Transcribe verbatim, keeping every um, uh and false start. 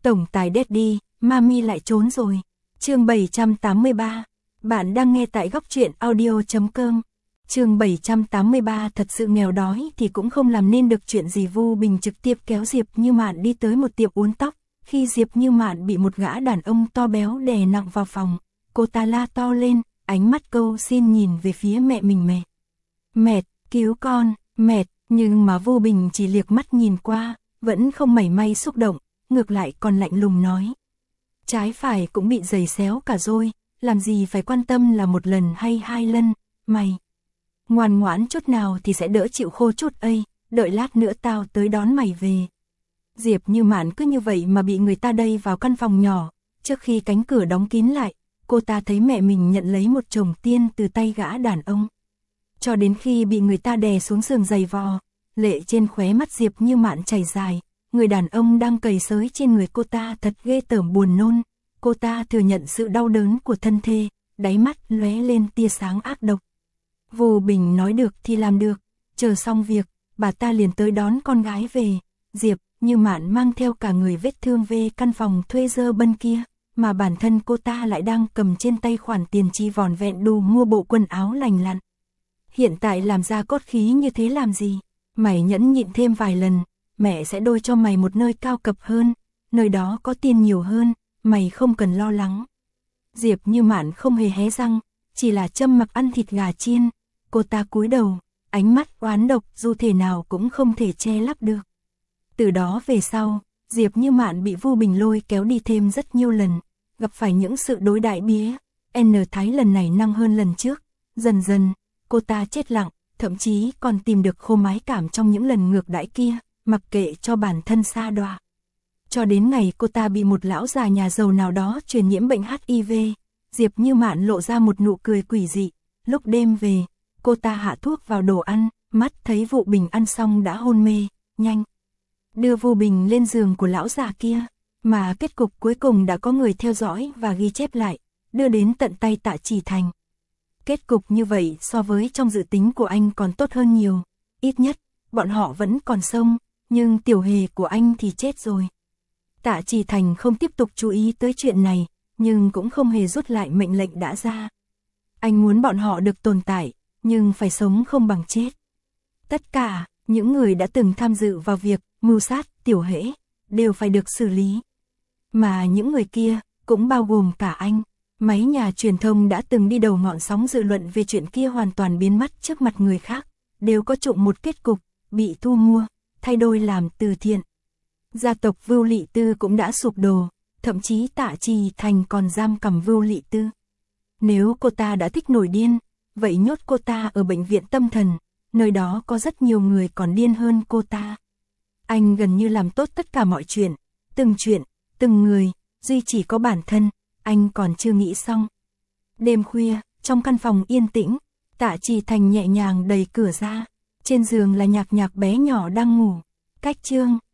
Tổng tài Daddy, Mami lại trốn rồi. Chương bảy trăm tám mươi ba. Bạn đang nghe tại góc truyện audio chấm com. Chương bảy trăm tám mươi ba. Thật sự nghèo đói thì cũng không làm nên được chuyện gì. Vu Bình trực tiếp kéo Diệp Như Mạn đi tới một tiệm uốn tóc. Khi Diệp Như Mạn bị một gã đàn ông to béo đè nặng vào phòng, cô ta la to lên, ánh mắt câu xin nhìn về phía mẹ mình. Mẹ, mẹ, cứu con, mẹ. Nhưng mà Vu Bình chỉ liếc mắt nhìn qua, vẫn không mảy may xúc động, ngược lại còn lạnh lùng nói. Trái phải cũng bị giày xéo cả rồi, làm gì phải quan tâm là một lần hay hai lần, mày ngoan ngoãn chút nào thì sẽ đỡ chịu khô chút ấy, đợi lát nữa tao tới đón mày về. Diệp Như Mạn cứ như vậy mà bị người ta đẩy vào căn phòng nhỏ, trước khi cánh cửa đóng kín lại, cô ta thấy mẹ mình nhận lấy một chồng tiên từ tay gã đàn ông. Cho đến khi bị người ta đè xuống giường giày vò, lệ trên khóe mắt Diệp Như Mạn chảy dài, người đàn ông đang cày xới trên người cô ta thật ghê tởm buồn nôn. Cô ta thừa nhận sự đau đớn của thân thể, đáy mắt lóe lên tia sáng ác độc. Vu Bình nói được thì làm được, chờ xong việc, bà ta liền tới đón con gái về. Diệp Như Mạn mang theo cả người vết thương về căn phòng thuê dơ bân kia, mà bản thân cô ta lại đang cầm trên tay khoản tiền chi vỏn vẹn đủ mua bộ quần áo lành lặn. Hiện tại làm ra cốt khí như thế làm gì? Mày nhẫn nhịn thêm vài lần, mẹ sẽ đôi cho mày một nơi cao cấp hơn, nơi đó có tiền nhiều hơn, mày không cần lo lắng. Diệp Như Mạn không hề hé răng, chỉ là châm mặc ăn thịt gà chiên. Cô ta cúi đầu, ánh mắt oán độc dù thể nào cũng không thể che lấp được. Từ đó về sau, Diệp Như Mạn bị Vu Bình lôi kéo đi thêm rất nhiều lần, gặp phải những sự đối đãi bía. N Thái lần này năng hơn lần trước, dần dần, cô ta chết lặng, thậm chí còn tìm được khô mái cảm trong những lần ngược đãi kia, mặc kệ cho bản thân sa đọa. Cho đến ngày cô ta bị một lão già nhà giàu nào đó truyền nhiễm bệnh H I V, Diệp Như Mạn lộ ra một nụ cười quỷ dị. Lúc đêm về, cô ta hạ thuốc vào đồ ăn, mắt thấy Vu Bình ăn xong đã hôn mê, nhanh đưa Vu Bình lên giường của lão già kia, mà kết cục cuối cùng đã có người theo dõi và ghi chép lại, đưa đến tận tay Tạ Chỉ Thành. Kết cục như vậy so với trong dự tính của anh còn tốt hơn nhiều, ít nhất, bọn họ vẫn còn sống, nhưng tiểu hề của anh thì chết rồi. Tạ Chỉ Thành không tiếp tục chú ý tới chuyện này, nhưng cũng không hề rút lại mệnh lệnh đã ra. Anh muốn bọn họ được tồn tại, nhưng phải sống không bằng chết. Tất cả, những người đã từng tham dự vào việc mưu sát tiểu hễ, đều phải được xử lý. Mà những người kia, cũng bao gồm cả anh. Mấy nhà truyền thông đã từng đi đầu ngọn sóng dư luận về chuyện kia hoàn toàn biến mất trước mặt người khác, đều có chung một kết cục, bị thu mua, thay đôi làm từ thiện. Gia tộc Vưu Lị Tư cũng đã sụp đổ, thậm chí Tạ Chỉ Thành còn giam cầm Vưu Lị Tư. Nếu cô ta đã thích nổi điên, vậy nhốt cô ta ở bệnh viện tâm thần, nơi đó có rất nhiều người còn điên hơn cô ta. Anh gần như làm tốt tất cả mọi chuyện, từng chuyện, từng người, duy chỉ có bản thân, anh còn chưa nghĩ xong. Đêm khuya, trong căn phòng yên tĩnh, Tạ Chỉ Thành nhẹ nhàng đẩy cửa ra, trên giường là Nhạc Nhạc bé nhỏ đang ngủ. Cách chương